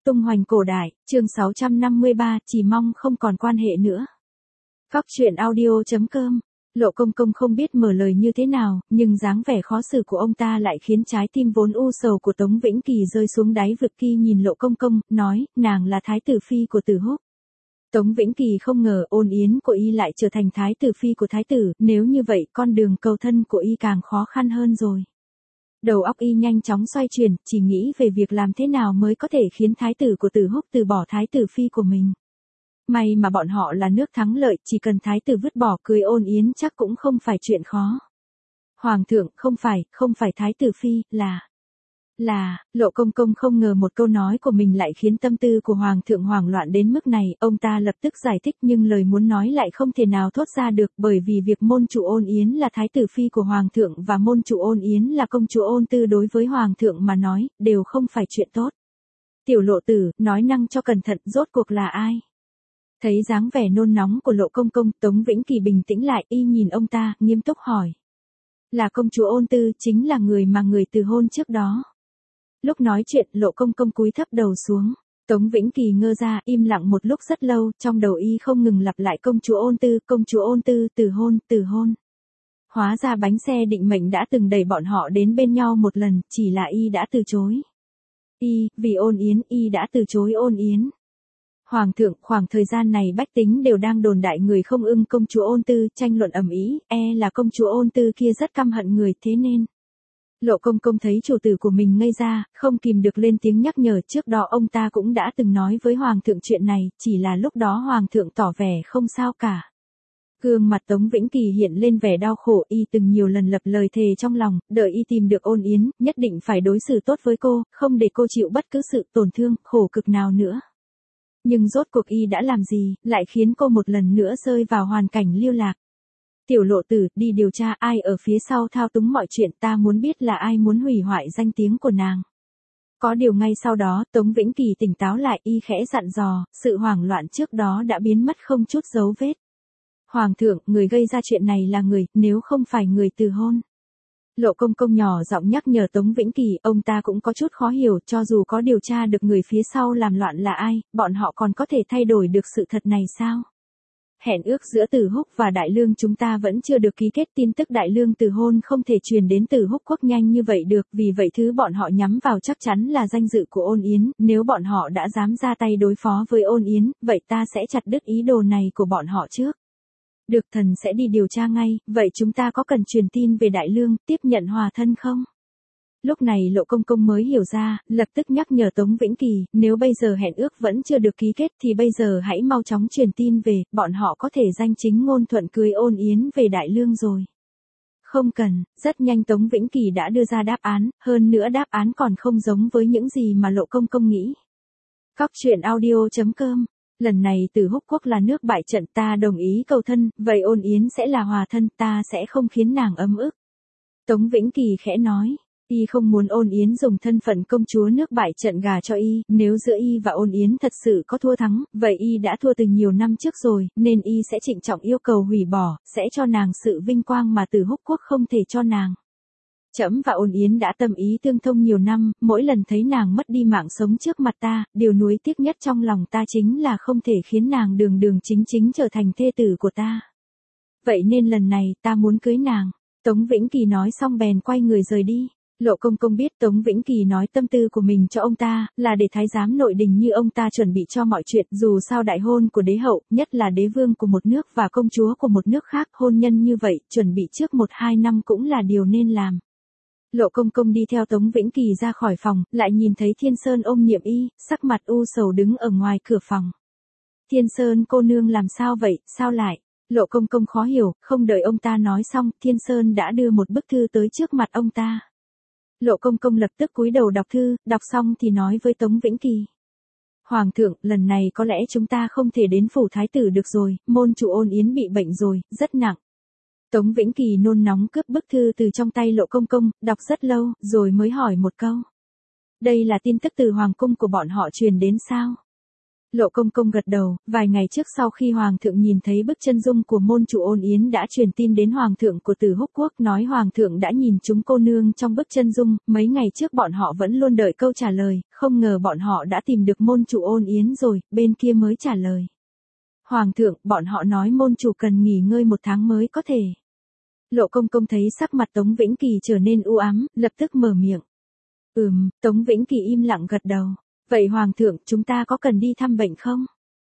Tung hoành cổ đại, chương 653, chỉ mong không còn quan hệ nữa. Góc truyện audio.com. Lộ Công Công không biết mở lời như thế nào, nhưng dáng vẻ khó xử của ông ta lại khiến trái tim vốn u sầu của Tống Vĩnh Kỳ rơi xuống đáy vực. Kỳ nhìn Lộ Công Công, nói, nàng là thái tử phi của Từ Húc. Tống Vĩnh Kỳ không ngờ Ôn Yến của y lại trở thành thái tử phi của thái tử, nếu như vậy con đường cầu thân của y càng khó khăn hơn rồi. Đầu óc y nhanh chóng xoay chuyển, chỉ nghĩ về việc làm thế nào mới có thể khiến thái tử của Từ Húc từ bỏ thái tử phi của mình. May mà bọn họ là nước thắng lợi, chỉ cần thái tử vứt bỏ cưới Ôn Yến chắc cũng không phải chuyện khó. Hoàng thượng, không phải thái tử phi, Lộ Công Công không ngờ một câu nói của mình lại khiến tâm tư của Hoàng thượng hoảng loạn đến mức này, ông ta lập tức giải thích nhưng lời muốn nói lại không thể nào thốt ra được bởi vì việc môn chủ Ôn Yến là thái tử phi của Hoàng thượng và môn chủ Ôn Yến là công chúa Ôn Tư đối với Hoàng thượng mà nói, đều không phải chuyện tốt. Tiểu Lộ tử, nói năng cho cẩn thận, rốt cuộc là ai? Thấy dáng vẻ nôn nóng của Lộ Công Công, Tống Vĩnh Kỳ bình tĩnh lại, y nhìn ông ta, nghiêm túc hỏi. Là công chúa Ôn Tư, chính là người mà người từ hôn trước đó. Lúc nói chuyện, Lộ Công Công cúi thấp đầu xuống. Tống Vĩnh Kỳ ngơ ra, im lặng một lúc rất lâu, trong đầu y không ngừng lặp lại công chúa Ôn Tư, từ hôn. Hóa ra bánh xe định mệnh đã từng đẩy bọn họ đến bên nhau một lần, chỉ là y đã từ chối. Vì Ôn Yến, y đã từ chối Ôn Yến. Hoàng thượng, khoảng thời gian này bách tính đều đang đồn đại người không ưng công chúa Ôn Tư, tranh luận ầm ĩ, là công chúa Ôn Tư kia rất căm hận người, thế nên. Lộ Công Công thấy chủ tử của mình ngây ra, không kìm được lên tiếng nhắc nhở, trước đó ông ta cũng đã từng nói với Hoàng thượng chuyện này, chỉ là lúc đó Hoàng thượng tỏ vẻ không sao cả. Gương mặt Tống Vĩnh Kỳ hiện lên vẻ đau khổ, y từng nhiều lần lập lời thề trong lòng, đợi y tìm được Ôn Yến, nhất định phải đối xử tốt với cô, không để cô chịu bất cứ sự tổn thương, khổ cực nào nữa. Nhưng rốt cuộc y đã làm gì, lại khiến cô một lần nữa rơi vào hoàn cảnh lưu lạc. Tiểu Lộ tử, đi điều tra ai ở phía sau thao túng mọi chuyện, ta muốn biết là ai muốn hủy hoại danh tiếng của nàng. Có điều ngay sau đó, Tống Vĩnh Kỳ tỉnh táo lại, y khẽ dặn dò, sự hoảng loạn trước đó đã biến mất không chút dấu vết. Hoàng thượng, người gây ra chuyện này là người, nếu không phải người từ hôn. Lộ Công Công nhỏ giọng nhắc nhở Tống Vĩnh Kỳ, ông ta cũng có chút khó hiểu, cho dù có điều tra được người phía sau làm loạn là ai, bọn họ còn có thể thay đổi được sự thật này sao? Hẹn ước giữa Từ Húc và Đại Lương chúng ta vẫn chưa được ký kết, tin tức Đại Lương từ hôn không thể truyền đến Từ Húc quốc nhanh như vậy được, vì vậy thứ bọn họ nhắm vào chắc chắn là danh dự của Ôn Yến, nếu bọn họ đã dám ra tay đối phó với Ôn Yến, vậy ta sẽ chặt đứt ý đồ này của bọn họ trước. Được, thần sẽ đi điều tra ngay, vậy chúng ta có cần truyền tin về Đại Lương, tiếp nhận hòa thân không? Lúc này Lộ Công Công mới hiểu ra, lập tức nhắc nhở Tống Vĩnh Kỳ, nếu bây giờ hẹn ước vẫn chưa được ký kết thì bây giờ hãy mau chóng truyền tin về, bọn họ có thể danh chính ngôn thuận cưới Ôn Yến về Đại Lương rồi. Không cần, rất nhanh Tống Vĩnh Kỳ đã đưa ra đáp án, hơn nữa đáp án còn không giống với những gì mà Lộ Công Công nghĩ. Góc truyện audio.com. Lần này Từ Húc quốc là nước bại trận, ta đồng ý cầu thân, vậy Ôn Yến sẽ là hòa thân, ta sẽ không khiến nàng ấm ức. Tống Vĩnh Kỳ khẽ nói. Y không muốn Ôn Yến dùng thân phận công chúa nước bại trận gả cho y, nếu giữa y và Ôn Yến thật sự có thua thắng, vậy y đã thua từ nhiều năm trước rồi, nên y sẽ trịnh trọng yêu cầu hủy bỏ, sẽ cho nàng sự vinh quang mà Từ Húc quốc không thể cho nàng. Trẫm và Ôn Yến đã tâm ý tương thông nhiều năm, mỗi lần thấy nàng mất đi mạng sống trước mặt ta, điều nuối tiếc nhất trong lòng ta chính là không thể khiến nàng đường chính trở thành thê tử của ta. Vậy nên lần này ta muốn cưới nàng. Tống Vĩnh Kỳ nói xong bèn quay người rời đi. Lộ Công Công biết Tống Vĩnh Kỳ nói tâm tư của mình cho ông ta, là để thái giám nội đình như ông ta chuẩn bị cho mọi chuyện, dù sao đại hôn của đế hậu, nhất là đế vương của một nước và công chúa của một nước khác, hôn nhân như vậy, chuẩn bị trước 1-2 năm cũng là điều nên làm. Lộ Công Công đi theo Tống Vĩnh Kỳ ra khỏi phòng, lại nhìn thấy Thiên Sơn ôm Niệm Y, sắc mặt u sầu đứng ở ngoài cửa phòng. Thiên Sơn cô nương làm sao vậy, sao lại? Lộ Công Công khó hiểu, không đợi ông ta nói xong, Thiên Sơn đã đưa một bức thư tới trước mặt ông ta. Lộ Công Công lập tức cúi đầu đọc thư, đọc xong thì nói với Tống Vĩnh Kỳ. Hoàng thượng, lần này có lẽ chúng ta không thể đến phủ thái tử được rồi, môn chủ Ôn Yến bị bệnh rồi, rất nặng. Tống Vĩnh Kỳ nôn nóng cướp bức thư từ trong tay Lộ Công Công, đọc rất lâu, rồi mới hỏi một câu. Đây là tin tức từ Hoàng cung của bọn họ truyền đến sao? Lộ Công Công gật đầu, vài ngày trước sau khi Hoàng thượng nhìn thấy bức chân dung của môn chủ Ôn Yến đã truyền tin đến Hoàng thượng của Từ Húc Quốc nói Hoàng thượng đã nhìn chúng cô nương trong bức chân dung, mấy ngày trước bọn họ vẫn luôn đợi câu trả lời, không ngờ bọn họ đã tìm được môn chủ Ôn Yến rồi, bên kia mới trả lời. Hoàng thượng, bọn họ nói môn chủ cần nghỉ ngơi 1 tháng mới có thể. Lộ Công Công thấy sắc mặt Tống Vĩnh Kỳ trở nên u ám, lập tức mở miệng. Tống Vĩnh Kỳ im lặng gật đầu. Vậy Hoàng thượng, chúng ta có cần đi thăm bệnh không?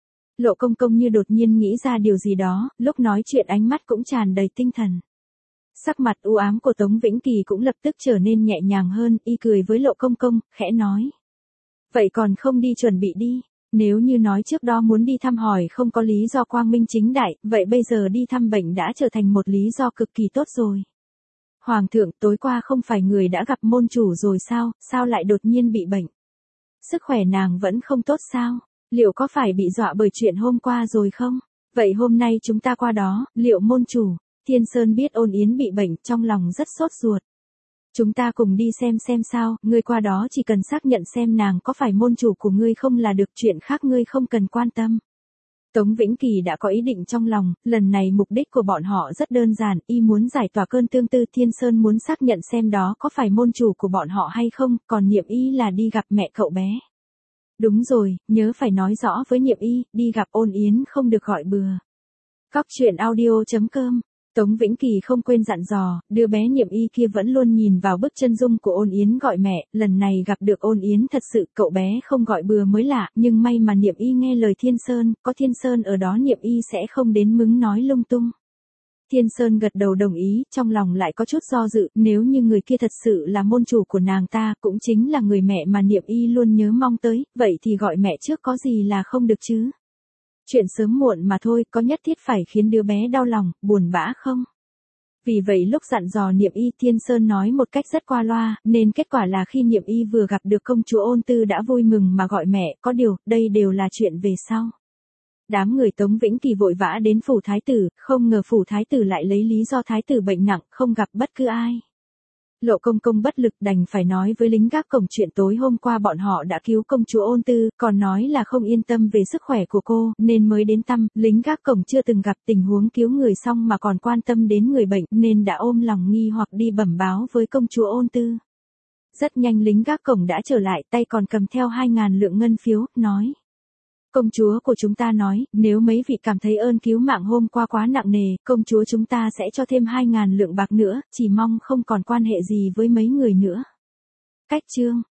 Lộ Công Công như đột nhiên nghĩ ra điều gì đó, lúc nói chuyện ánh mắt cũng tràn đầy tinh thần. Sắc mặt u ám của Tống Vĩnh Kỳ cũng lập tức trở nên nhẹ nhàng hơn, y cười với Lộ Công Công, khẽ nói. Vậy còn không đi chuẩn bị đi, nếu như nói trước đó muốn đi thăm hỏi không có lý do quang minh chính đại, vậy bây giờ đi thăm bệnh đã trở thành một lý do cực kỳ tốt rồi. Hoàng thượng, tối qua không phải người đã gặp môn chủ rồi sao lại đột nhiên bị bệnh? Sức khỏe nàng vẫn không tốt sao? Liệu có phải bị dọa bởi chuyện hôm qua rồi không? Vậy hôm nay chúng ta qua đó, liệu môn chủ, Thiên Sơn biết Ôn Yến bị bệnh trong lòng rất sốt ruột. Chúng ta cùng đi xem sao, ngươi qua đó chỉ cần xác nhận xem nàng có phải môn chủ của ngươi không là được, chuyện khác ngươi không cần quan tâm. Tống Vĩnh Kỳ đã có ý định trong lòng, lần này mục đích của bọn họ rất đơn giản, y muốn giải tỏa cơn tương tư, Thiên Sơn muốn xác nhận xem đó có phải môn chủ của bọn họ hay không, còn Niệm Y là đi gặp mẹ cậu bé. Đúng rồi, nhớ phải nói rõ với Niệm Y, đi gặp Ôn Yến không được gọi bừa. Cóc truyện audio.com. Tống Vĩnh Kỳ không quên dặn dò, đứa bé Niệm Y kia vẫn luôn nhìn vào bức chân dung của Ôn Yến gọi mẹ, lần này gặp được Ôn Yến thật sự cậu bé không gọi bừa mới lạ, nhưng may mà Niệm Y nghe lời Thiên Sơn, có Thiên Sơn ở đó Niệm Y sẽ không đến mứng nói lung tung. Thiên Sơn gật đầu đồng ý, trong lòng lại có chút do dự, nếu như người kia thật sự là môn chủ của nàng ta, cũng chính là người mẹ mà Niệm Y luôn nhớ mong tới, vậy thì gọi mẹ trước có gì là không được chứ? Chuyện sớm muộn mà thôi, có nhất thiết phải khiến đứa bé đau lòng, buồn bã không? Vì vậy lúc dặn dò Niệm Y, Thiên Sơn nói một cách rất qua loa, nên kết quả là khi Niệm Y vừa gặp được công chúa Ôn Tư đã vui mừng mà gọi mẹ, có điều, đây đều là chuyện về sau. Đám người Tống Vĩnh Kỳ vội vã đến phủ thái tử, không ngờ phủ thái tử lại lấy lý do thái tử bệnh nặng, không gặp bất cứ ai. Lộ Công Công bất lực đành phải nói với lính gác cổng chuyện tối hôm qua bọn họ đã cứu công chúa Ôn Tư, còn nói là không yên tâm về sức khỏe của cô, nên mới đến thăm, lính gác cổng chưa từng gặp tình huống cứu người xong mà còn quan tâm đến người bệnh, nên đã ôm lòng nghi hoặc đi bẩm báo với công chúa Ôn Tư. Rất nhanh lính gác cổng đã trở lại, tay còn cầm theo 2.000 lượng ngân phiếu, nói. Công chúa của chúng ta nói, nếu mấy vị cảm thấy ơn cứu mạng hôm qua quá nặng nề, công chúa chúng ta sẽ cho thêm 2.000 lượng bạc nữa, chỉ mong không còn quan hệ gì với mấy người nữa. Cách chương